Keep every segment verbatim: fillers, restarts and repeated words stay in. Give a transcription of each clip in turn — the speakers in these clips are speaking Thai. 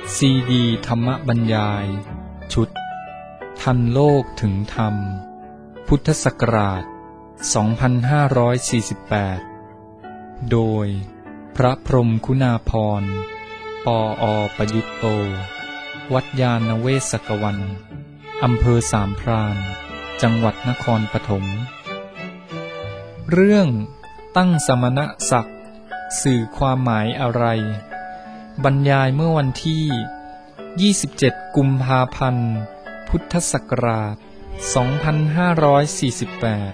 ซีดีธรรมบรรยายชุดทันโลกถึงธรรมพุทธศักราชสองพันห้าร้อยสี่สิบแปดโดยพระพรหมคุณาภรณ์ปออประยุตโตวัดยาณเวศกวันอำเภอสามพรานจังหวัดนครปฐมเรื่องตั้งสมณศักดิ์สื่อความหมายอะไรบรรยายเมื่อวันที่ยี่สิบเจ็ดกุมภาพันธ์พุทธศักราชสองพันห้าร้อยสี่สิบแปด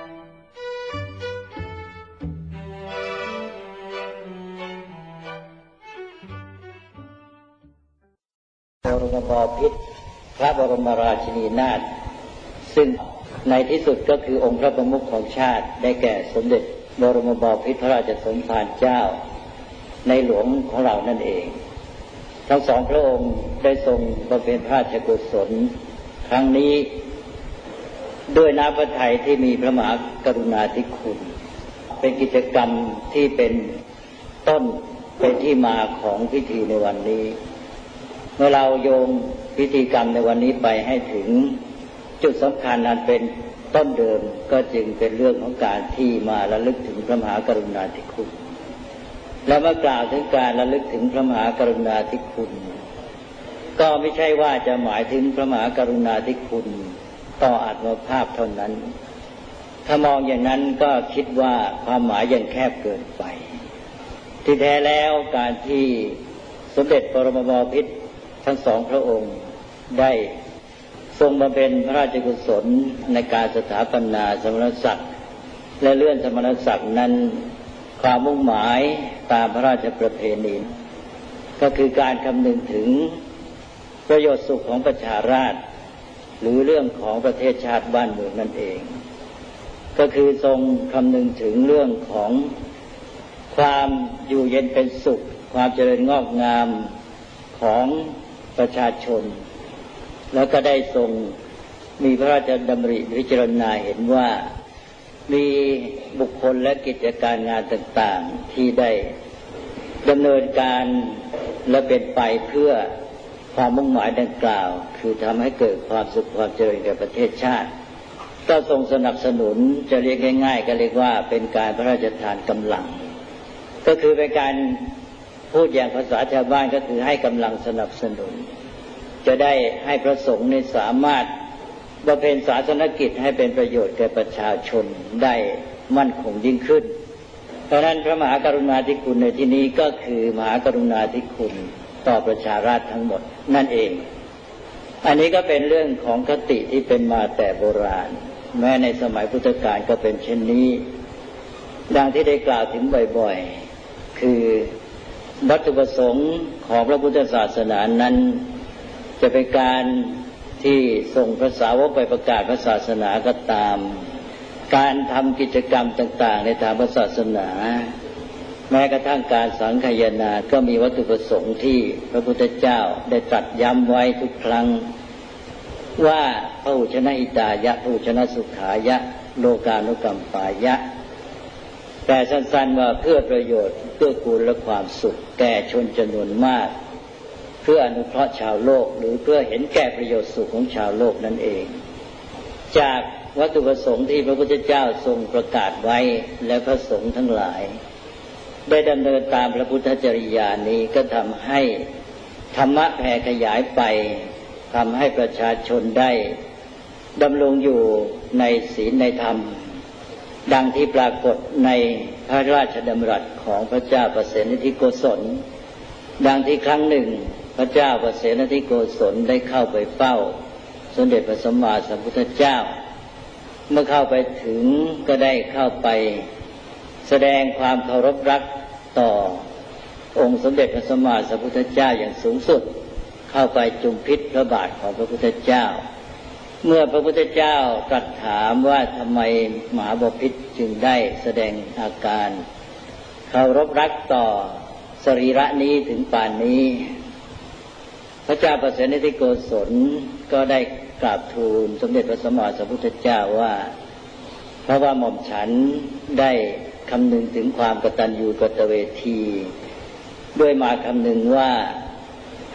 บรมบพิตรพระบรมราชินีนาถซึ่งในที่สุดก็คือองค์พระประมุขของชาติได้แก่สมเด็จบรมบพิตรพระราชสมภารเจ้าในหลวงของเรานั่นเองทั้งสองพระองค์ได้ทรงบำเพ็ญพระราชกุศลครั้งนี้ด้วยน้ำพระทัยที่มีพระมหากรุณาธิคุณเป็นกิจกรรมที่เป็นต้นเป็นที่มาของพิธีในวันนี้เมื่อเราโยงพิธีกรรมในวันนี้ไปให้ถึงจุดสำคัญนั้นเป็นต้นเดิมก็จึงเป็นเรื่องของการที่มาระลึกถึงพระมหากรุณาธิคุณและเมื่อกล่าวถึงการระลึกถึงพระมหากรุณาธิคุณก็ไม่ใช่ว่าจะหมายถึงพระมหากรุณาธิคุณต่ออาตมาภาพเท่านั้นถ้ามองอย่างนั้นก็คิดว่าความหมายยังแคบเกินไปที่แท้แล้วการที่สมเด็จบรมบพิตรทั้งสองพระองค์ได้ทรงบำเพ็ญพระราชกุศลในการสถาปนาสมณศักดิ์และเลื่อนสมณศักดิ์นั้นความมุ่งหมายตามพระราชประเพณีก็คือการคำนึงถึงประโยชน์สุขของประชาราษฎร์หรือเรื่องของประเทศชาติบ้านเมืองนั่นเองก็คือทรงคำนึงถึงเรื่องของความอยู่เย็นเป็นสุขความเจริญงอกงามของประชาชนแล้วก็ได้ทรงมีพระราชดำริพิจารณาเห็นว่ามีบุคคลและกิจการงานต่างๆที่ได้ดำเนินการและเป็นไปเพื่อความมุ่งหมายดังกล่าวคือทำให้เกิดความสุขความเจริญแก่ประเทศชาติก็ทรงสนับสนุนจะเรียกง่ายๆก็เรียกว่าเป็นการพระราชทานกำลังก็คือเป็นการพูดอย่างภาษาชาวบ้านก็คือให้กำลังสนับสนุนจะได้ให้พระสงฆ์ในสามารถบำเพ็ญศาสนกิจให้เป็นประโยชน์แก่ประชาชนได้มั่นคงยิ่งขึ้นเพราะนั้นพระมหากรุณาธิคุณในที่นี้ก็คือมหากรุณาธิคุณต่อประชาราษฎร์ทั้งหมดนั่นเองอันนี้ก็เป็นเรื่องของคติที่เป็นมาแต่โบราณแม้ในสมัยพุทธกาลก็เป็นเช่นนี้ดังที่ได้กล่าวถึงบ่อยๆคือวัตถุประสงค์ของพระพุทธศาสนานั้นจะเป็นการที่ส่งพระสาวกไปประกาศพระศาสนาก็ตามการทำกิจกรรมต่างๆในทางพระศาสนาแม้กระทั่งการสังฆายนาก็มีวัตถุประสงค์ที่พระพุทธเจ้าได้ตรัสย้ำไว้ทุกครั้งว่าพหุชนะอิตายะพหุชนะสุขายะโลกานุกัมปายะแต่สั้นๆว่าเพื่อประโยชน์เพื่อกูลและความสุขแก่ชนจำนวนมากเพื่ออนุเคราะห์ชาวโลกหรือเพื่อเห็นแก่ประโยชน์สุขของชาวโลกนั่นเองจากวัตถุประสงค์ที่พระพุทธเจ้าทรงประกาศไว้และพระสงฆ์ทั้งหลายได้ดำเนินตามพระพุทธจริยานี้ก็ทำให้ธรรมะแผ่ขยายไปทำให้ประชาชนได้ดำรงอยู่ในศีลในธรรมดังที่ปรากฏในพระราชดำรัสของพระเจ้าประเสนทิโกศลดังที่ครั้งหนึ่งพระเจ้าประเสนทิโกศลได้เข้าไปเฝ้าสมเด็จพระสัมมาสัมพุทธเจ้าเมื่อเข้าไปถึงก็ได้เข้าไปแสดงความเคารพรักต่อองค์สมเด็จพระสัมมาสัมพุทธเจ้าอย่างสูงสุดเข้าไปจุมพิษพระบาทของพระพุทธเจ้าเมื่อพระพุทธเจ้าตรัสถามว่าทำไมมหาบพิตรจึงได้แสดงอาการเคารพรักต่อสรีระนี้ถึงป่านนี้พระเจ้าประเสนทิโกศลก็ได้กราบทูลสมเด็จพระสัมมาสัมพุทธเจ้าว่าเพราะว่าหม่อมฉันได้คำนึงถึงความกตัญญูกตเวทีด้วยมาคำนึงว่า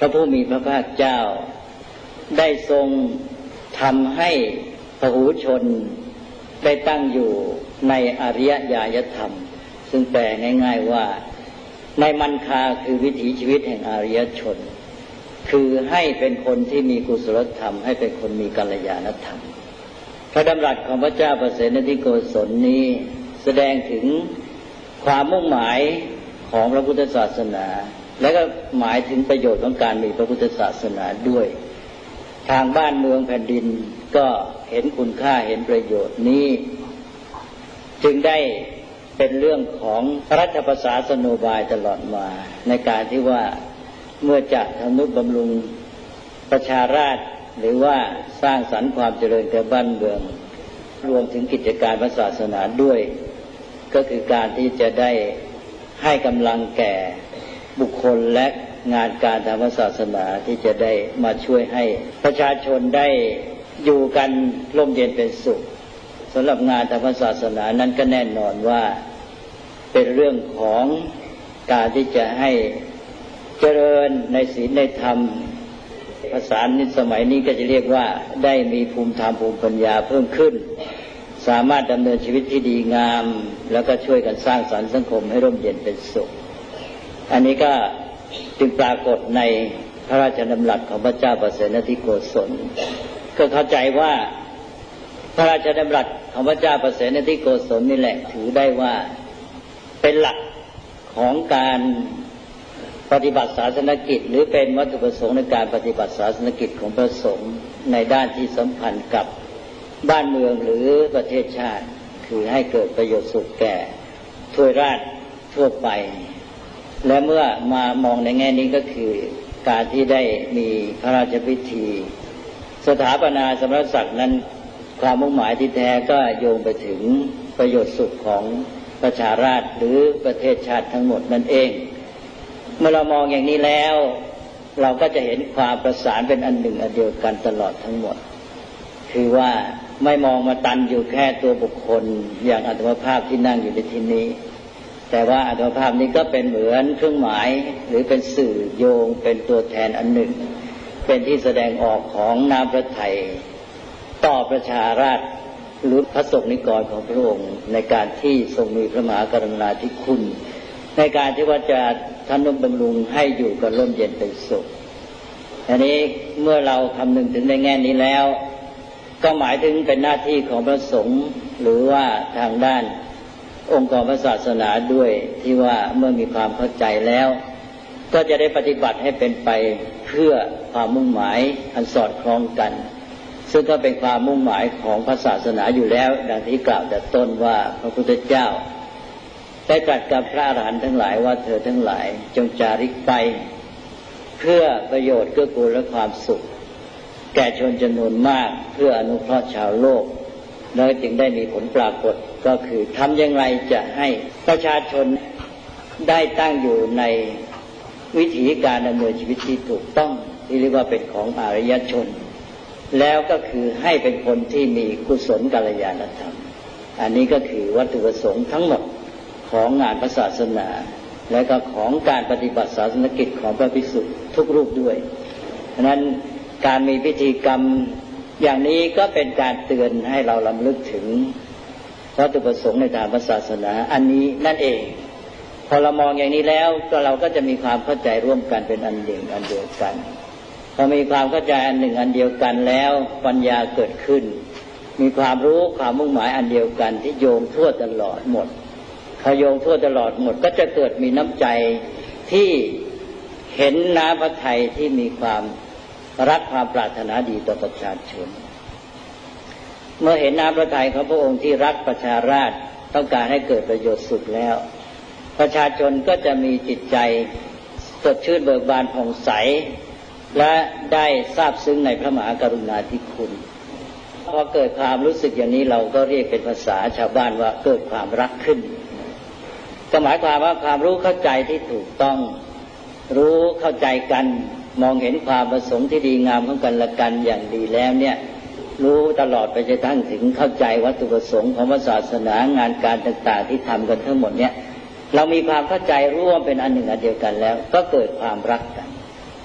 พระผู้มีพระภาคเจ้าได้ทรงทำให้พหูชนได้ตั้งอยู่ในอริยญาณธรรมซึ่งแปลง่ายๆว่าในมันคาคือวิถีชีวิตแห่งอริยชนคือให้เป็นคนที่มีกุศลธรรมให้เป็นคนมีกัลยาณธรรมพระดำรัสของพระเจ้าประเสนทิโกศลนี้แสดงถึงความมุ่งหมายของพระพุทธศาสนาและก็หมายถึงประโยชน์ของการมีพระพุทธศาสนาด้วยทางบ้านเมืองแผ่นดินก็เห็นคุณค่าเห็นประโยชน์นี้จึงได้เป็นเรื่องของรัฐประศาสนโบายตลอดมาในการที่ว่าเมื่อจะทำนุบำรุงประชาราษฎร์หรือว่าสร้างสรรค์ความเจริญแก่บ้านเมืองรวมถึงกิจการพระศาสนาด้วยก็คือการที่จะได้ให้กำลังแก่บุคคลและงานการทางศาสนาที่จะได้มาช่วยให้ประชาชนได้อยู่กันร่มเย็นเป็นสุขสำหรับงานทางศาสนานั้นก็แน่นอนว่าเป็นเรื่องของการที่จะให้เจริญในศีลในธรรมภาษาในสมัยนี้ก็จะเรียกว่าได้มีภูมิธรรมภูมิปัญญาเพิ่มขึ้นสามารถดำเนินชีวิตที่ดีงามแล้วก็ช่วยกันสร้างสรรค์สังคมให้ร่มเย็นเป็นสุขอันนี้ก็จึงปรากฏในพระราชดำรัสของพระเจ้าประเสนทิโกศลก็เข้าใจว่าพระราชดำรัสของพระเจ้าประเสนทิโกศลนี่แหละถือได้ว่าเป็นหลักของการปฏิบัติศาสนกิจหรือเป็นวัตถุประสงค์ในการปฏิบัติศาสนกิจของพระสงฆ์ในด้านที่สัมพันธ์กับบ้านเมืองหรือประเทศชาติคือให้เกิดประโยชน์สุขแก่ทวยราษฎร์ทั่วไปและเมื่อมามองในแง่นี้ก็คือการที่ได้มีพระราชพิธีสถาปนาสมณศักดิ์นั้นความมุ่งหมายที่แท้ก็โยงไปถึงประโยชน์สุขของประชาราษฎร์หรือประเทศชาติทั้งหมดนั่นเองเมื่อเรามองอย่างนี้แล้วเราก็จะเห็นความประสานเป็นอันหนึ่งอันเดียวกันตลอดทั้งหมดคือว่าไม่มองมาตันอยู่แค่ตัวบุคคลอย่างอาตมาภาพที่นั่งอยู่ในที่นี้แต่ว่าอาตมาภาพนี้ก็เป็นเหมือนเครื่องหมายหรือเป็นสื่อโยงเป็นตัวแทนอันหนึ่งเป็นที่แสดงออกของน้ำพระทัยต่อประชาราษฎร์หรือพระสงฆ์นิกรของพระองค์ในการที่ทรงมีพระมหากรุณาธิคุณในการที่ว่าจะทนุบำรุงให้อยู่กันร่มเย็นเป็นสุขอันนี้เมื่อเราคำนึงถึงในแง่นี้แล้วก็หมายถึงเป็นหน้าที่ของพระสงฆ์หรือว่าทางด้านองค์กรพระศาสนาด้วยที่ว่าเมื่อมีความเข้าใจแล้วก็จะได้ปฏิบัติให้เป็นไปเพื่อความมุ่งหมายอันสอดคล้องกันซึ่งก็เป็นความมุ่งหมายของพระศาสนาอยู่แล้วดังที่กล่าวแต่ต้นว่าพระพุทธเจ้าได้ตรัสกับพระอรหันต์ทั้งหลายว่าเธอทั้งหลายจงจาริกไปเพื่อประโยชน์เกื้อกูลและความสุขแก่ชนจำนวนมากเพื่ออนุเคราะห์ชาวโลกแล้วจึงได้มีผลปรากฏก็คือทำอย่างไรจะให้ประชาชนได้ตั้งอยู่ในวิถีการดำเนินชีวิตที่ถูกต้องที่เรียกว่าเป็นของอริยชนแล้วก็คือให้เป็นคนที่มีกุศลกัลยาณธรรมอันนี้ก็คือวัตถุประสงค์ทั้งหมดของงานพระศาสนาและก็ของการปฏิบัติศาสนกิจของพระภิกษุทุกรูปด้วยฉะนั้นการมีพิธีกรรมอย่างนี้ก็เป็นการเตือนให้เรารำลึกถึงวัตถุประสงค์ในทางพระศาสนาอันนี้นั่นเองพอเรามองอย่างนี้แล้วก็เราก็จะมีความเข้าใจร่วมกันเป็นอันหนึ่งอันเดียวกันพอมีความเข้าใจอันหนึ่งอันเดียวกันแล้วปัญญาเกิดขึ้นมีความรู้ความมุ่งหมายอันเดียวกันที่โยงทั่วตลอดหมดพอโยงทั่วตลอดหมดก็จะเกิดมีน้ำใจที่เห็นน้ำพระทัยที่มีความรักความปรารถนาดีต่อประชาชนเมื่อเห็นน้ำพระทัยของพระองค์ที่รักประชาราษฎร์ต้องการให้เกิดประโยชน์สุขแล้วประชาชนก็จะมีจิตใจสดชื่นเบิกบานผ่องใสและได้ซาบซึ้งในพระมหากรุณาธิคุณพอเกิดความรู้สึกอย่างนี้เราก็เรียกเป็นภาษาชาวบ้านว่าเกิดความรักขึ้นก็หมายความว่าความรู้เข้าใจที่ถูกต้องรู้เข้าใจกันมองเห็นความประสงค์ที่ดีงามของกันและกันอย่างดีแล้วเนี่ยรู้ตลอดไปจนทั้งถึงเข้าใจวัตถุประสงค์ของศาสนางานการต่างๆที่ทำกันทั้งหมดเนี่ยเรามีความเข้าใจร่วมเป็นอันหนึ่งอันเดียวกันแล้วก็เกิดความรักกัน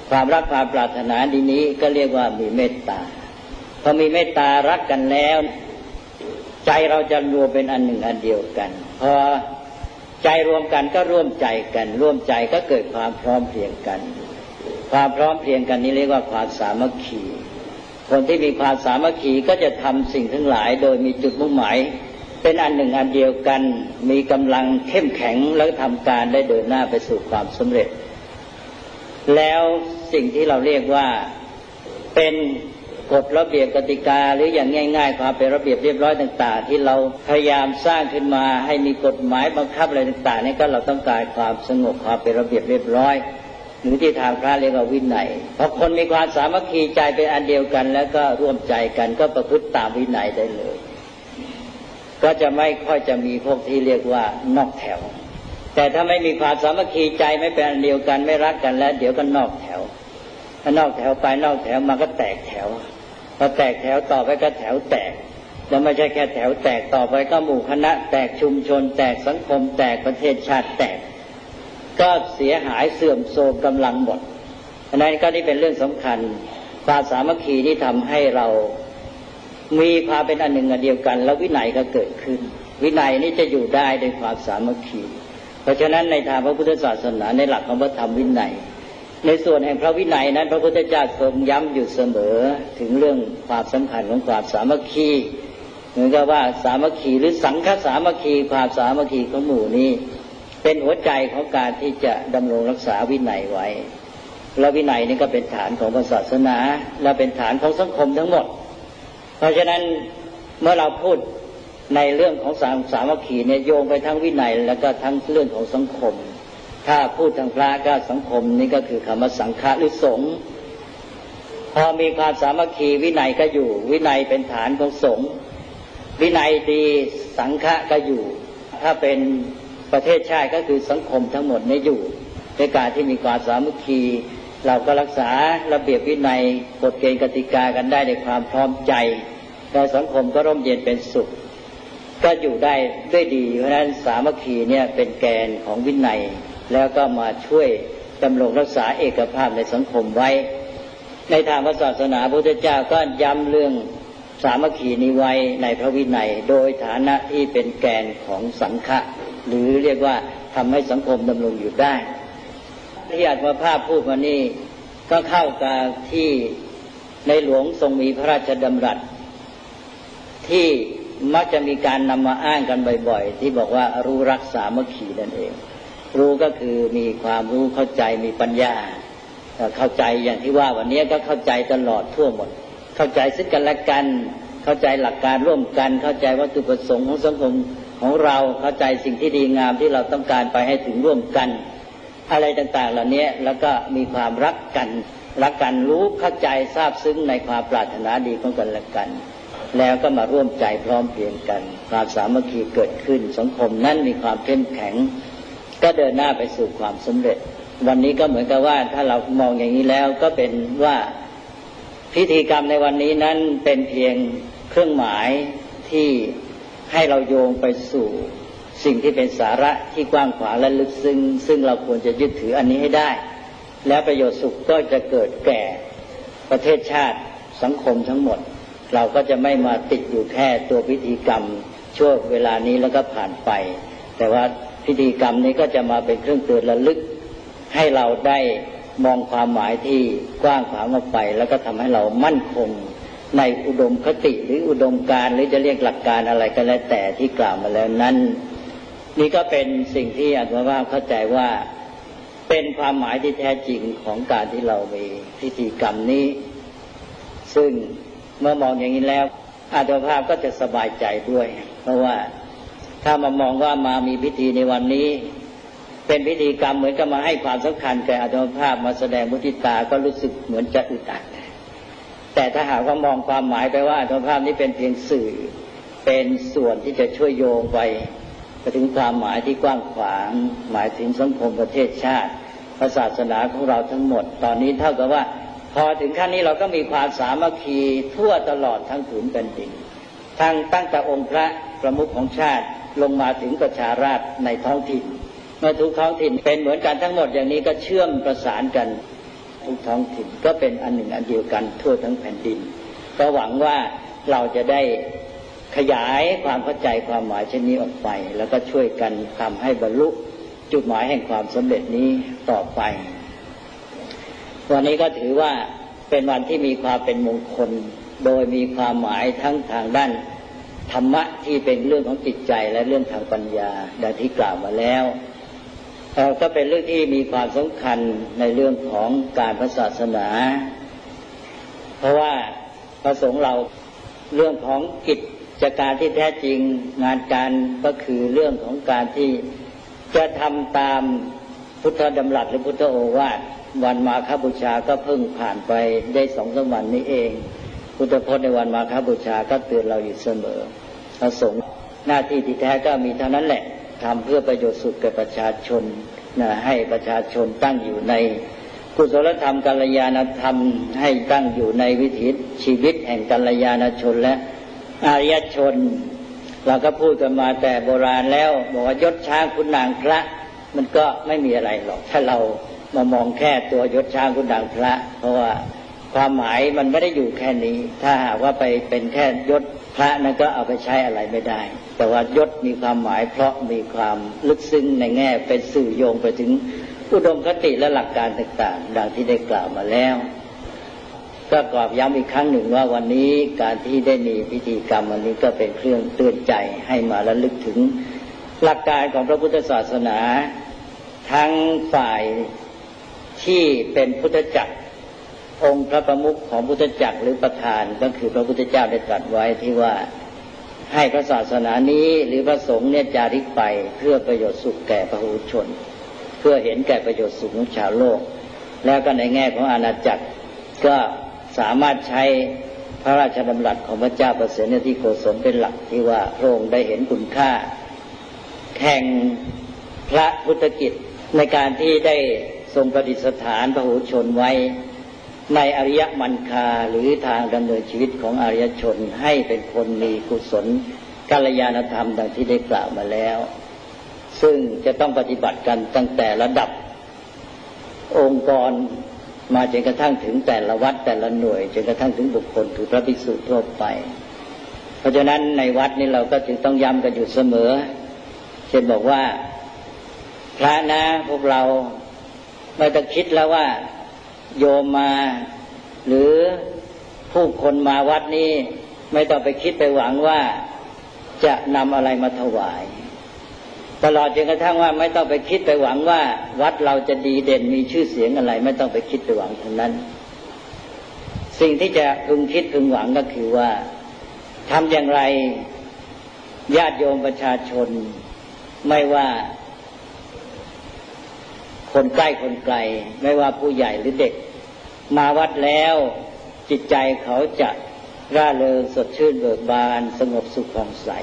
ความรักความปรารถนาดีนี้ก็เรียกว่ามีเมตตาพอมีเมตตารักกันแล้วใจเราจะรวมเป็นอันหนึ่งอันเดียวกันพอใจรวมกันก็ร่วมใจกันร่วมใจก็เกิดความพร้อมเพรียงกันความพร้อมเพรียงกันนี้เรียกว่าความสามัคคีคนที่มีความสามัคคีก็จะทำสิ่งทั้งหลายโดยมีจุดมุ่งหมายเป็นอันหนึ่งอันเดียวกันมีกำลังเข้มแข็งแล้วทำการได้เดินหน้าไปสู่ความสำเร็จแล้วสิ่งที่เราเรียกว่าเป็นกฎระเบียบกติกาหรืออย่างง่ายๆความเป็นระเบียบเรียบร้อยต่างๆที่เราพยายามสร้างขึ้นมาให้มีกฎหมายบังคับอะไรต่างๆนี่ก็เราต้องการความสงบความเป็นระเบียบเรียบร้อยหรือที่ทางพระเรียกว่าวินัยพอคนมีความสามัคคีใจเป็นอันเดียวกันแล้วก็ร่วมใจกันก็ประพฤติตามวินัยได้เลยก็จะไม่ค่อยจะมีพวกที่เรียกว่านอกแถวแต่ถ้าไม่มีความสามัคคีใจไม่เป็นอันเดียวกันไม่รักกันแล้วเดี๋ยวก็นอกแถวถ้านอกแถวไปนอกแถวมาก็แตกแถวพอแตกแถวต่อไปก็แถวแตกแล้วไม่ใช่แค่แถวแตกต่อไปก็หมู่คณะแตกชุมชนแตกสังคมแตกประเทศชาติแตกก็เสียหายเสื่อมโทรมกำลังหมดอันนั้นก็นี่เป็นเรื่องสำคัญความสามัคคีที่ทำให้เรามีความเป็นอันหนึ่งอันเดียวกันแล้ววินัยก็เกิดขึ้นวินัยนี้จะอยู่ได้ด้วยความสามัคคีเพราะฉะนั้นในทางพระพุทธศาสนาในหลักของพระธรรมวินัยในส่วนแห่งพระวินัยนั้นพระพุทธเจ้าทรงย้ำอยู่เสมอถึงเรื่องความสำคัญของความสามัคคีเหมือนกับว่าสามัคคีหรือสังฆสามัคคีความสามัคคีของหมู่นี้เป็นหัวใจของการที่จะดำรงรักษาวินัยไว้และวินัยนี้ก็เป็นฐานของศาสนาและเป็นฐานของสังคมทั้งหมดเพราะฉะนั้นเมื่อเราพูดในเรื่องของสามัคคีเนี่ยโยงไปทั้งวินัยแล้วก็ทั้งเรื่องของสังคมถ้าพูดทางพระก็สังคมนี่ก็คือคำว่าสังฆะหรือสงฆ์พอมีความสามัคคีวินัยก็อยู่วินัยเป็นฐานของสงฆ์วินัยดีสังฆะก็อยู่ถ้าเป็นประเทศชาติก็คือสังคมทั้งหมดนี่อยู่ในการที่มีความสามัคคีเราก็รักษาระเบียบวินัยกฎเกณฑ์กติกากันได้ในความพร้อมใจและสังคมก็ร่มเย็นเป็นสุขก็อยู่ได้ด้วยดีเพราะฉะนั้นสามัคคีเนี่ยเป็นแกนของวินัยแล้วก็มาช่วยดำรงรักษาเอกภาพในสังคมไว้ในทางศาสนาพระพุทธเจ้าก็ย้ำเรื่องสามัคคีนี้ไว้ในพระวินัยโดยฐานะที่เป็นแกนของสังฆะหรือเรียกว่าทำให้สังคมดำรงอยู่ได้ที่อาตมาภาพพูดมานี่ก็เข้ากับที่ในหลวงทรงมีพระราชดำรัสที่มักจะมีการนำมาอ้างกันบ่อยๆที่บอกว่ารู้รักสามัคคีนั่นเองรู้ก็คือมีความรู้เข้าใจมีปัญญาเข้าใจอย่างที่ว่าวันนี้ก็เข้าใจตลอดทั่วหมดเข้าใจซึ่งกันและกันเข้าใจหลักการร่วมกันเข้าใจวัตถุประสงค์ของสังคมของเราเข้าใจสิ่งที่ดีงามที่เราต้องการไปให้ถึงร่วมกันอะไรต่างๆเหล่านี้แล้วก็มีความรักกันรักกันรู้เข้าใจทราบซึ้งในความปรารถนาดีของกันและกันแล้วก็มาร่วมใจพร้อมเพรียงกันความสามัคคีเกิดขึ้นสังคมนั้นมีความเข้มแข็งก็เดินหน้าไปสู่ความสำเร็จวันนี้ก็เหมือนกับว่าถ้าเรามองอย่างนี้แล้วก็เป็นว่าพิธีกรรมในวันนี้นั้นเป็นเพียงเครื่องหมายที่ให้เราโยงไปสู่สิ่งที่เป็นสาระที่กว้างขวางและลึกซึ้งซึ่งเราควรจะยึดถืออันนี้ให้ได้แล้วประโยชน์สุขก็จะเกิดแก่ประเทศชาติสังคมทั้งหมดเราก็จะไม่มาติดอยู่แค่ตัวพิธีกรรมช่วงเวลานี้แล้วก็ผ่านไปแต่ว่าพิธีกรรมนี้ก็จะมาเป็นเครื่องเตือนระลึกให้เราได้มองความหมายที่กว้างขวางออกไปแล้วก็ทำให้เรามั่นคงในอุดมคติหรืออุดมการณ์หรือจะเรียกหลักการอะไรก็แล้วแต่ที่กล่าวมาแล้วนั้นนี่ก็เป็นสิ่งที่อาตมาเข้าใจว่าเป็นความหมายที่แท้จริงของการที่เรามีพิธีกรรมนี้ซึ่งเมื่อมองอย่างนี้แล้วอาตมาก็จะสบายใจด้วยเพราะว่าถ้ามามองว่ามามีพิธีในวันนี้เป็นพิธีกรรมเหมือนกับมาให้ความสำคัญแก่อาตมาภาพมาแสดงมุทิตาก็รู้สึกเหมือนจะอึดอัดแต่ถ้าหากว่ามองความหมายไปว่าอาตมาภาพนี้เป็นเพียงสื่อเป็นส่วนที่จะช่วยโยงไปไปถึงความหมายที่กว้างขวางหมายถึงสังคมประเทศชาติศาสนาของเราทั้งหมดตอนนี้เท่ากับว่าพอถึงขั้นนี้เราก็มีความสามัคคีทั่วตลอดทั้งผืนแผ่นดินทั้งตั้งแต่องค์พระประมุขของชาติลงมาถึงประชาราษฎร์ในท้องถิ่นเมื่อทุกท้องถิ่นเป็นเหมือนกันทั้งหมดอย่างนี้ก็เชื่อมประสานกันทุกท้องถิ่นก็เป็นอันหนึ่งอันเดียวกันทั่วทั้งแผ่นดินก็หวังว่าเราจะได้ขยายความเข้าใจความหมายเช่นนี้ออกไปแล้วก็ช่วยกันทำให้บรรลุจุดหมายแห่งความสำเร็จนี้ต่อไปวันนี้ก็ถือว่าเป็นวันที่มีความเป็นมงคลโดยมีความหมายทั้งทางด้านธรรมะที่เป็นเรื่องของจิตใจและเรื่องทางปัญญาดังที่กล่าวมาแล้วก็เป็นเรื่องที่มีความสำคัญในเรื่องของการพระศาสนาเพราะว่าพระสงฆ์เราเรื่องของกิจการที่แท้จริงงานการก็คือเรื่องของการที่จะทำตามพุทธดำรัสหรือพุทธโอวาทวันมาฆบูชาก็เพิ่งผ่านไปได้สองสามวันนี้เองพุทธพจน์ในวันมาฆบูชาก็เตือนเราอยู่เสมอพระสงฆ์หน้าที่ที่แท้ก็มีเท่านั้นแหละทำเพื่อประโยชน์สุขแก่ประชาชนนะให้ประชาชนตั้งอยู่ในกุศลธรรมกัลยาณธรรมให้ตั้งอยู่ในวิถีชีวิตแห่งกัลยาณชนและอริยชนเราก็พูดกันมาแต่โบราณแล้วบอกว่ายศช้างขุนนางพระมันก็ไม่มีอะไรหรอกถ้าเรามามองแค่ตัวยศช้างขุนนางพระเพราะว่าความหมายมันไม่ได้อยู่แค่นี้ถ้าหากว่าไปเป็นแค่ยศพระนั้นก็เอาไปใช้อะไรไม่ได้แต่ว่ายศมีความหมายเพราะมีความลึกซึ้งในแง่เป็นสื่อโยงไปถึงอุดมคติและหลักการต่างๆดังที่ได้กล่าวมาแล้วก็กราบย้ำอีกครั้งหนึ่งว่าวันนี้การที่ได้มีพิธีกรรมวันนี้ก็เป็นเครื่องเตือนใจให้มาระลึกถึงหลักการของพระพุทธศาสนาทั้งฝ่ายที่เป็นพุทธจักรองค์พระประมุขของพุทธจักรหรือประธานก็คือพระพุทธเจ้าได้ตรัสไว้ที่ว่าให้พระศาสนานี้หรือพระสงฆ์เนี่ยจาริกไปเพื่อประโยชน์สุขแก่พหุชนเพื่อเห็นแก่ประโยชน์สุขของชาวโลกแล้วก็ในแง่ของอาณาจักรก็สามารถใช้พระราชดำรัสของพระเจ้าประเสนที่โกศลเป็นหลักที่ว่าพระองค์ได้เห็นคุณค่าแห่งพระพุทธกิจในการที่ได้ทรงประดิษฐานพหุชนไว้ในอริยมรรคาหรือทางดำเนินชีวิตของอริยชนให้เป็นคนมีกุศลกัลยาณธรรมดังที่ได้กล่าวมาแล้วซึ่งจะต้องปฏิบัติกันตั้งแต่ระดับองค์กรมาจนกระทั่งถึงแต่ละวัดแต่ละหน่วยจนกระทั่งถึงบุคคลถือพระภิกษุทั่วไปเพราะฉะนั้นในวัดนี้เราก็จึงต้องย้ำกันอยู่เสมอเช่นบอกว่าพระนะพวกเราไม่ต้องคิดแล้วว่าโยมมาหรือผู้คนมาวัดนี้ไม่ต้องไปคิดไปหวังว่าจะนำอะไรมาถวายตลอดจนกระทั่งว่าไม่ต้องไปคิดไปหวังว่าวัดเราจะดีเด่นมีชื่อเสียงอะไรไม่ต้องไปคิดไปหวังทั้งนั้นสิ่งที่จะพึงคิดพึงหวังก็คือว่าทำอย่างไรญาติโยมประชาชนไม่ว่าคนใกล้คนไกลไม่ว่าผู้ใหญ่หรือเด็กมาวัดแล้วจิตใจเขาจะร่าเริงสดชื่นเบิกบานสงบสุขผ่องใส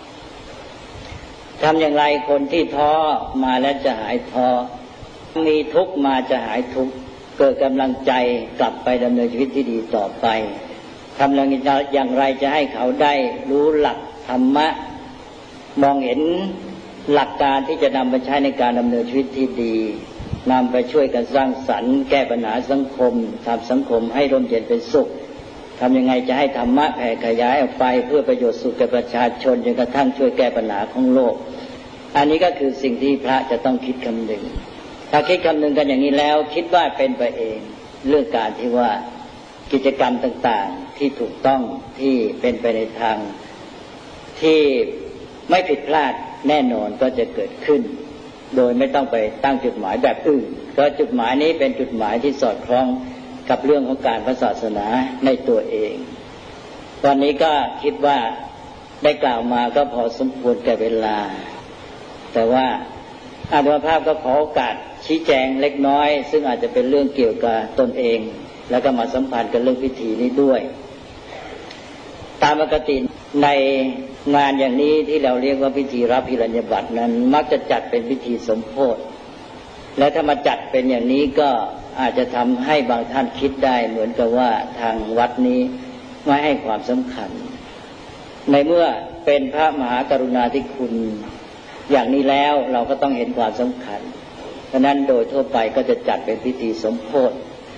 ทำอย่างไรคนที่ท้อมาแล้วจะหายท้อมีทุกข์มาจะหายทุกข์เกิดกำลังใจกลับไปดำเนินชีวิตที่ดีต่อไปทำอย่างไรจะให้เขาได้รู้หลักธรรมะมองเห็นหลักการที่จะนำไปใช้ในการดำเนินชีวิตที่ดีนำไปช่วยกันสร้างสรรค์แก้ปัญหาสังคมทำสังคมให้ร่มเย็นเป็นสุขทำยังไงจะให้ธรรมะแผ่ขยายออกไปเพื่อประโยชน์สุขแก่ประชาชนจนกระทั่งช่วยแก้ปัญหาของโลกอันนี้ก็คือสิ่งที่พระจะต้องคิดคำนึงถ้าคิดคำนึงกันอย่างนี้แล้วคิดว่าเป็นไปเองเรื่องการที่ว่ากิจกรรมต่างๆที่ถูกต้องที่เป็นไปในทางที่ไม่ผิดพลาดแน่นอนก็จะเกิดขึ้นโดยไม่ต้องไปตั้งจุดหมายแบบอื่นเพราะจุดหมายนี้เป็นจุดหมายที่สอดคล้องกับเรื่องของการพระศาสนาในตัวเองตอนนี้ก็คิดว่าได้กล่าวมาก็พอสมควรแก่เวลาแต่ว่าอาตมาภาพก็ขอโอกาสชี้แจงเล็กน้อยซึ่งอาจจะเป็นเรื่องเกี่ยวกับตนเองแล้วก็มาสัมพันธ์กับเรื่องพิธีนี้ด้วยตามปกติในงานอย่างนี้ที่เราเรียกว่าพิธีรับพิรัญญบัตรนั้นมักจะจัดเป็นพิธีสมโภชและถ้ามาจัดเป็นอย่างนี้ก็อาจจะทำให้บางท่านคิดได้เหมือนกับว่าทางวัดนี้ไม่ให้ความสำคัญในเมื่อเป็นพระมหากรุณาธิคุณอย่างนี้แล้วเราก็ต้องเห็นความสำคัญเพราะนั้นโดยทั่วไปก็จะจัดเป็นพิธีสมโภช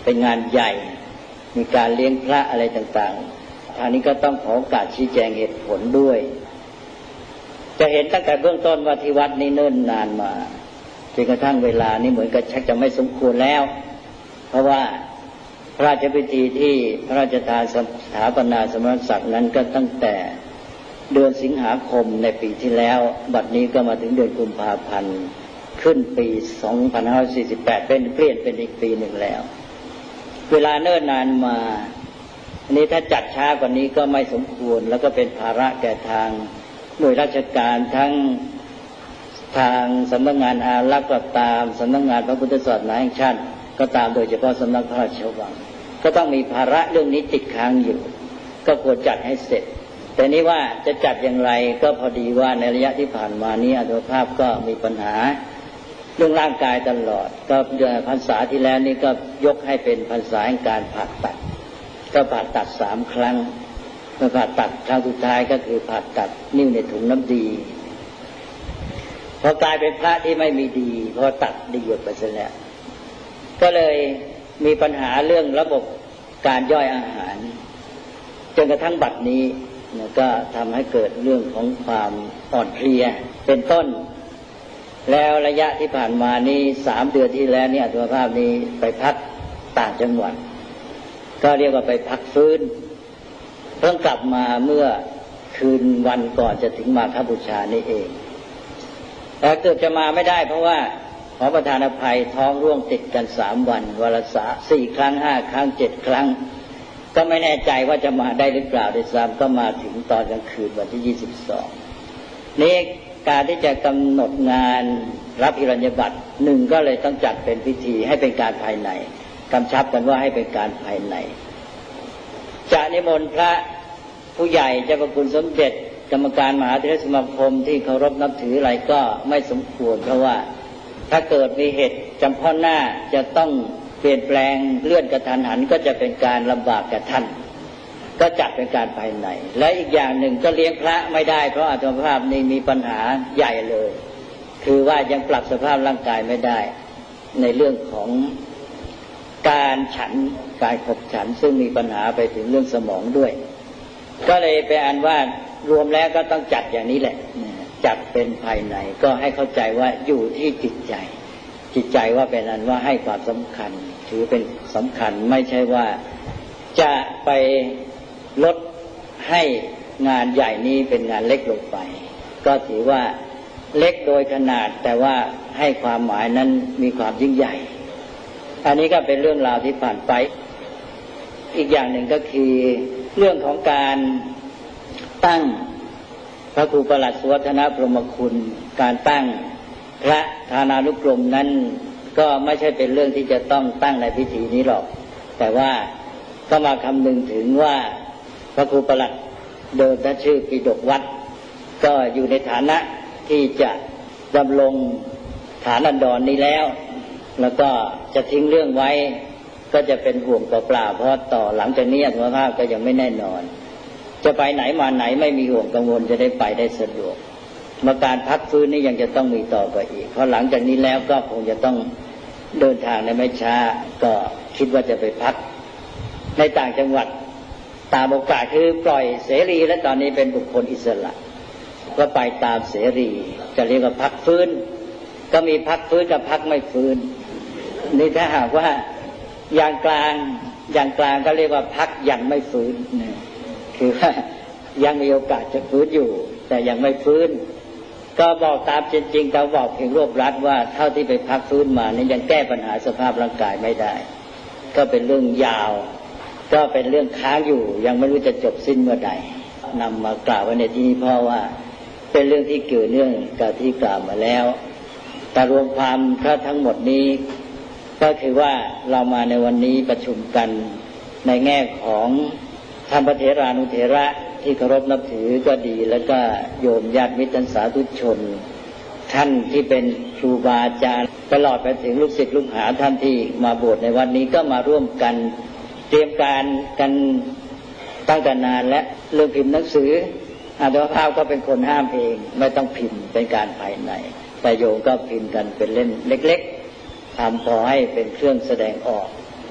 เป็นงานใหญ่มีการเลี้ยงพระอะไรต่างๆทางนี้ก็ต้องขอโอกาสชี้แจงเหตุผลด้วยจะเห็นตั้งแต่เบื้องต้นว่าที่วัดนี้เนิ่นนานมาจนกระทั่งเวลานี้เหมือนกับชักจะไม่สมควรแล้วเพราะว่าพระราชพิธีที่พระราชทานสถาปนาสมณศักดิ์นั้นก็ตั้งแต่เดือนสิงหาคมในปีที่แล้วบัดนี้ก็มาถึงเดือนกุมภาพันธ์ขึ้นปีสองพันห้าร้อยสี่สิบแปดเป็นเปลี่ยนเป็นอีกปีหนึ่งแล้วเวลาเนิ่นนานมาอันนี้ถ้าจัดช้ากว่านี้ก็ไม่สมควรแล้วก็เป็นภาระแก่ทางหน่วยราชการทั้งทางสำนักงานอารักษ์ก็ตามสำนักงานพระพุทธศาสนาแห่งชาติก็ตามโดยเฉพาะสำนักพระราชวังก็ต้องมีภาระเรื่องนี้ติดค้างอยู่ก็ควรจัดให้เสร็จแต่นี้ว่าจะจัดอย่างไรก็พอดีว่าในระยะที่ผ่านมานี้อัตภาพก็มีปัญหาเรื่องร่างกายตลอดก็พรรษาที่แล้วนี่ก็ยกให้เป็นพรรษาแห่งการผ่าตัดก็ผ่าตัดสามครั้งผ่าตัดครั้งสุดท้ายก็คือผ่าตัดนิ้วในถุงน้ำดีพอกลายเป็นพระที่ไม่มีดีพอตัดดีหยดไปเสียแล้วก็เลยมีปัญหาเรื่องระบบการย่อยอาหารจนกระทั่งบัดนี้ก็ทำให้เกิดเรื่องของความอ่อนเพลียเป็นต้นแล้วระยะที่ผ่านมานี้สามเดือนที่แล้วเนี่ยอัตภาพนี้ไปพักต่างจังหวัดก็เรียกว่าไปพักฟื้นเพิ่งกลับมาเมื่อคืนวันก่อนจะถึงมาฆบูชานี่เองแต่เกิดจะมาไม่ได้เพราะว่าขอประทานอภัยท้องร่วงติดกันสามวันวันละสาสี่ครั้งห้าครั้งเจ็ดครั้งก็ไม่แน่ใจว่าจะมาได้หรือเปล่าด้วยซ้ำก็มาถึงตอนกลางคืนวันที่ยี่สิบสองนี่การที่จะกำหนดงานรับอิรัญญบัตรหนึ่งก็เลยต้องจัดเป็นพิธีให้เป็นการภายในกำชับกันว่าให้เป็นการภายในจะนิมนต์พระผู้ใหญ่เจ้าพระคุณสมเด็จกรรมการมหาเถรสมาคมที่เคารพนับถืออะไรก็ไม่สมควรเพราะว่าถ้าเกิดมีเหตุจำเพาะหน้าจะต้องเปลี่ยนแปลงเลื่อนกระทันหันก็จะเป็นการลำบากแก่ท่านก็จัดเป็นการภายในและอีกอย่างหนึ่งก็เลี้ยงพระไม่ได้เพราะอัตภาพนี้มีปัญหาใหญ่เลยคือว่ายังปรับสภาพร่างกายไม่ได้ในเรื่องของการฉันการขบฉันซึ่งมีปัญหาไปถึงเรื่องสมองด้วยก็เลยเป็นอันว่ารวมแล้วก็ต้องจัดอย่างนี้แหละจัดเป็นภายในก็ให้เข้าใจว่าอยู่ที่จิตใจจิตใจว่าเป็นอันว่าให้ความสำคัญถือเป็นสำคัญไม่ใช่ว่าจะไปลดให้งานใหญ่นี้เป็นงานเล็กลงไปก็ถือว่าเล็กโดยขนาดแต่ว่าให้ความหมายนั้นมีความยิ่งใหญ่อันนี้ก็เป็นเรื่องราวที่ผ่านไปอีกอย่างหนึ่งก็คือเรื่องของการตั้งพระครูประหลัดสุวัฒนพรหมคุณการตั้งพระฐานานุกรมนั้นก็ไม่ใช่เป็นเรื่องที่จะต้องตั้งในพิธีนี้หรอกแต่ว่าก็มาคำนึงถึงว่าพระครูประหลัดเดิมท่านชื่อปิฎกวัดก็อยู่ในฐานะที่จะดำรงฐานันดรนี้แล้วแล้วก็จะทิ้งเรื่องไว้ก็จะเป็นห่วงเปล่าๆเพราะต่อหลังจากนี้อัตภาพก็ยังไม่แน่นอนจะไปไหนมาไหนไม่มีห่วงกังวลจะได้ไปได้สะดวกมาการพักฟื้นนี่ยังจะต้องมีต่อไปอีกเพราะหลังจากนี้แล้วก็คงจะต้องเดินทางในไม่ช้าก็คิดว่าจะไปพักในต่างจังหวัดตามโอกาสคือปล่อยเสรีและตอนนี้เป็นบุคคลอิสระก็ไปตามเสรีจะเรียกว่าพักฟื้นก็มีพักฟื้นกับพักไม่ฟื้นนี่ถ้าหากว่าอย่างกลางอย่างกลางก็เรียกว่าพักยังไม่ฟื้นคือว่ายังมีโอกาสจะฟื้นอยู่แต่ยังไม่ฟื้นก็บอกตามจริงๆเขาบอกเพียงรวบรัดว่าเท่าที่ไปพักฟื้นมานี่ยังแก้ปัญหาสภาพร่างกายไม่ได้ก็เป็นเรื่องยาวก็เป็นเรื่องค้างอยู่ยังไม่รู้จะจบสิ้นเมื่อใดนำมากล่าวไว้ในที่นี้เพราะว่าเป็นเรื่องที่เกี่ยวเนื่องกับที่กล่าวมาแล้วแต่รวมความก็ทั้งหมดนี้ก็คือว่าเรามาในวันนี้ประชุมกันในแง่ของท่านพระเถรานุเถระที่เคารพนับถือก็ดีแล้วก็โยมญาติมิตรสาธุชนท่านที่เป็นครูบาอาจารย์ตลอดไปถึงลูกศิษย์ลูกหาท่านที่มาบวชในวันนี้ก็มาร่วมกันเตรียมการกันตั้งแต่นานและเรื่องพิมพ์หนังสืออาตมาภาพก็เป็นคนห้ามเองไม่ต้องพิมพ์เป็นการภายในแต่โยมก็พิมพ์กันเป็นเล่มเล็กๆทำพอให้เป็นเครื่องแสดงออก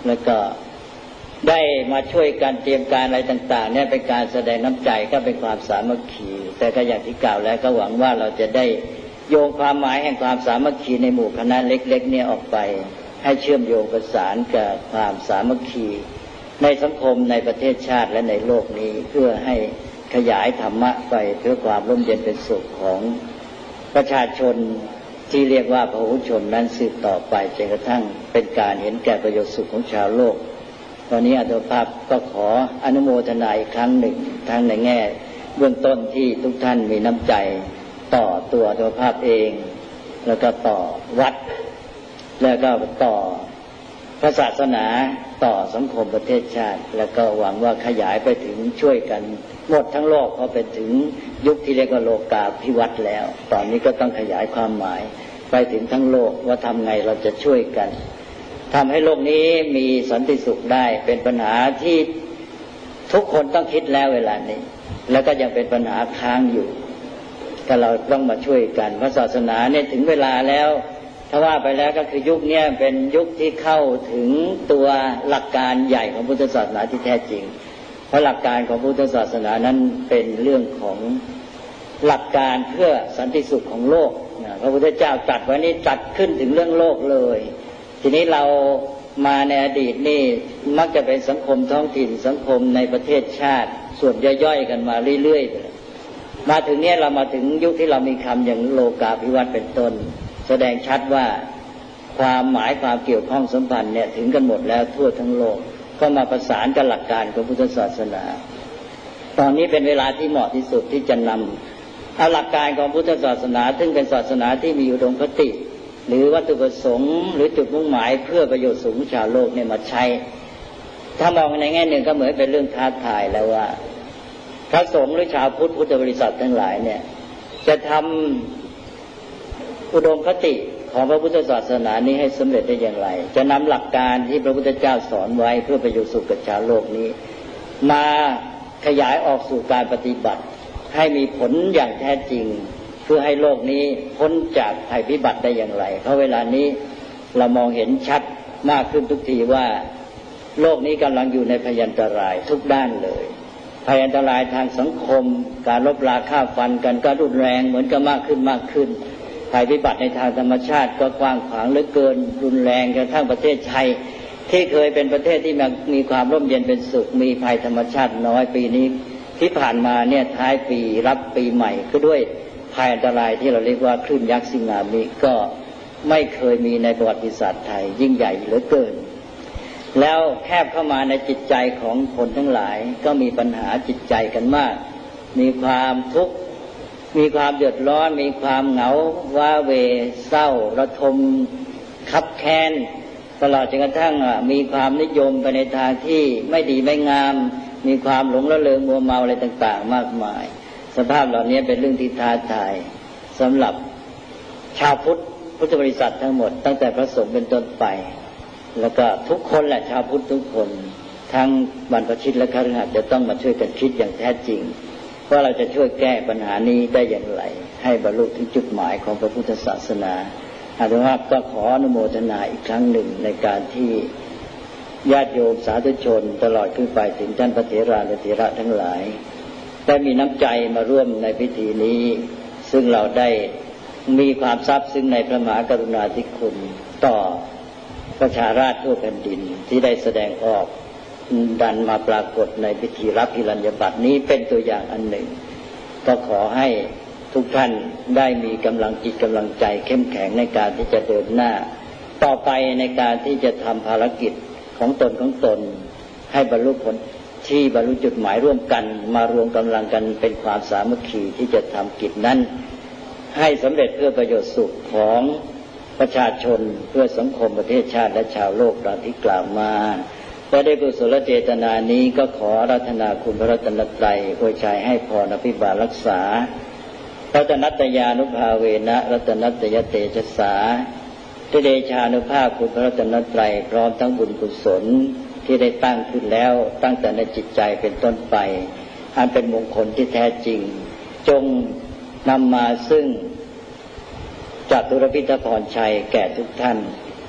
แล้วก็ได้มาช่วยกันเตรียมการอะไรต่างๆเนี่ยเป็นการแสดงน้ำใจก็เป็นความสามัคคีแต่ก็อย่างที่กล่าวแล้วก็หวังว่าเราจะได้โยงความหมายแห่งความสามัคคีในหมู่คณะเล็กๆเนี่ยออกไปให้เชื่อมโยงประสานกับความสามัคคีในสังคมในประเทศชาติและในโลกนี้เพื่อให้ขยายธรรมะไปเพื่อความร่มเย็นเป็นสุขของประชาชนที่เรียกว่าพหุชนนั้นสืบต่อไปจนกระทั่งเป็นการเห็นแก่ประโยชน์สุขของชาวโลกตอนนี้อาตมาภาพก็ขออนุโมทนาอีกครั้งหนึ่งทั้งในแง่เบื้องต้นที่ทุกท่านมีน้ำใจต่อตัวอาตมาภาพเองแล้วก็ต่อวัดแล้วก็ต่อพระศาสนาต่อสังคมประเทศชาติแล้วก็หวังว่าขยายไปถึงช่วยกันหมดทั้งโลกเพราะเป็นถึงยุคที่เรียกว่าโลกาภิวัตน์แล้วตอนนี้ก็ต้องขยายความหมายไปถึงทั้งโลกว่าทำไงเราจะช่วยกันทำให้โลกนี้มีสันติสุขได้เป็นปัญหาที่ทุกคนต้องคิดแล้วเวลานี้แล้วก็ยังเป็นปัญหาค้างอยู่ก็เราต้องมาช่วยกันพระศาสนาเนี่ยถึงเวลาแล้วถ้าว่าไปแล้วก็คือยุคนี้เป็นยุคที่เข้าถึงตัวหลักการใหญ่ของพุทธศาสนาที่แท้จริงเพราะหลักการของพุทธศาสนานั้นเป็นเรื่องของหลักการเพื่อสันติสุขของโลกพระพุทธเจ้าตรัสไว้นี้ตรัสขึ้นถึงเรื่องโลกเลยทีนี้เรามาในอดีตนี่มักจะเป็นสังคมท้องถิ่นสังคมในประเทศชาติส่วนย่อยๆกันมาเรื่อยๆมาถึงเนี้ยเรามาถึงยุคที่เรามีคำอย่างโลกาภิวัตน์เป็นต้นแสดงชัดว่าความหมายความเกี่ยวข้องสัมพันธ์เนี่ยถึงกันหมดแล้วทั่วทั้งโลกก็มาประสานกับหลักการของพุทธศาสนาตอนนี้เป็นเวลาที่เหมาะที่สุดที่จะนำเอาหลักการของพุทธศาสนาซึ่งเป็นศาสนาที่มีอุดมคติหรือวัตถุประสงค์หรือจุดมุ่งหมายเพื่อประโยชน์สูงชาวโลกเนี่ยมาใช้ถ้ามองในแง่หนึ่งก็เหมือนเป็นเรื่องท้าทายแล้วว่าพระสงฆ์หรือชาวพุทธพุทธบริษัททั้งหลายเนี่ยจะทำอุดมคติของพระพุทธศาสนานี้ให้สำเร็จได้อย่างไรจะนำหลักการที่พระพุทธเจ้าสอนไว้เพื่อประโยชน์สุขกับชาวโลกนี้มาขยายออกสู่การปฏิบัติให้มีผลอย่างแท้จริงเพื่อให้โลกนี้พ้นจากภัยพิบัติได้อย่างไรเพราะเวลานี้เรามองเห็นชัดมากขึ้นทุกทีว่าโลกนี้กำลังอยู่ในพยันตรายทุกด้านเลยพยันตรายทางสังคมการลบราฆ่าฟันกันก็รุนแรงเหมือนกับมากขึ้นมากขึ้นภัยพิบัติในทางธรรมชาติก็กว้างขวางเหลือเกินรุนแรงกระทั่งประเทศไทยที่เคยเป็นประเทศที่มีความร่มเย็นเป็นสุขมีภัยธรรมชาติน้อยปีนี้ที่ผ่านมาเนี่ยท้ายปีรับปีใหม่ก็ด้วยภัยอันตรายที่เราเรียกว่าคลื่นยักษ์สึนามิก็ไม่เคยมีในประวัติศาสตร์ไทยยิ่งใหญ่เหลือเกินแล้วแคบเข้ามาในจิตใจของคนทั้งหลายก็มีปัญหาจิตใจกันมากมีความทุกข์มีความเดือดร้อนมีความเหงาว้าเหวเศร้าระทมคับแค้นตลอดจนกระทั่งมีความนิยมไปในทางที่ไม่ดีไม่งามมีความหลงระเริงมัวเมาอะไรต่างๆมากมายสภาพเหล่านี้เป็นเรื่องที่ท้าทายสำหรับชาวพุทธพุทธบริษัททั้งหมดตั้งแต่พระสงฆ์เป็นต้นไปแล้วก็ทุกคนแหละชาวพุทธทุกคนทั้งบรรพชิตและคฤหัสถ์จะต้องมาช่วยกันคิดอย่างแท้จริงว่าเราจะช่วยแก้ปัญหานี้ได้อย่างไรให้บรรลุถึงจุดหมายของพระพุทธศาสนาอาตมาก็ขออนุโมทนาอีกครั้งหนึ่งในการที่ญาติโยมสาธุชนตลอดขึ้นไปถึงท่านพระเถระและเถระทั้งหลายได้มีน้ำใจมาร่วมในพิธีนี้ซึ่งเราได้มีความซาบซึ้งในพระมหากรุณาธิคุณต่อประชาราษฎร์ทั่วแผ่นดินที่ได้แสดงออกดันมาปรากฏในพิธีรับหิรัญญบัตรนี้เป็นตัวอย่างอันหนึ่งก็ขอให้ทุกท่านได้มีกำลังจิตกำลังใจเข้มแข็งในการที่จะเดินหน้าต่อไปในการที่จะทำภารกิจของตนของตนให้บรรลุผลที่บรรลุจุดหมายร่วมกันมารวมกำลังกันเป็นความสามัคคีที่จะทำกิจนั้นให้สำเร็จเพื่อประโยชน์สุขของประชาชนเพื่อสังคมประเทศชาติและชาวโลกดังที่กล่าวมาและได้กุศลเจตนานี้ก็ขออาราธนาคุณพระรัตนตรัยอวยชัยให้พรอภิบาลรักษารัตนัตยานุภาเวนะรัตนัตยเตชะสาที่เดชานุภาพคุณพระรัตนตรัยพร้อมทั้งบุญกุศลที่ได้ตั้งขึ้นแล้วตั้งแต่ในจิตใจเป็นต้นไปอันเป็นมงคลที่แท้จริงจงนำมาซึ่งจตุรพิธพรชัยแก่ทุกท่าน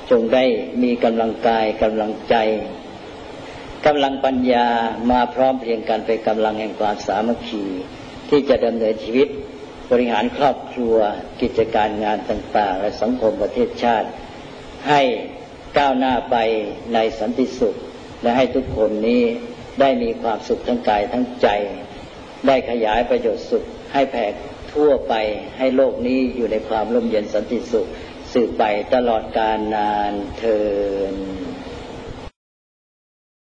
จงได้มีกำลังกายกำลังใจกำลังปัญญามาพร้อมเพรียงกันเป็นกำลังแห่งความสามัคคีที่จะดำเนินชีวิตบริหารครอบครัวกิจการงานต่างๆและสังคมประเทศชาติให้ก้าวหน้าไปในสันติสุขและให้ทุกคนนี้ได้มีความสุขทั้งกายทั้งใจได้ขยายประโยชน์สุขให้แผ่ทั่วไปให้โลกนี้อยู่ในความร่มเย็นสันติสุขสืบไปตลอดกาลนานเทอญ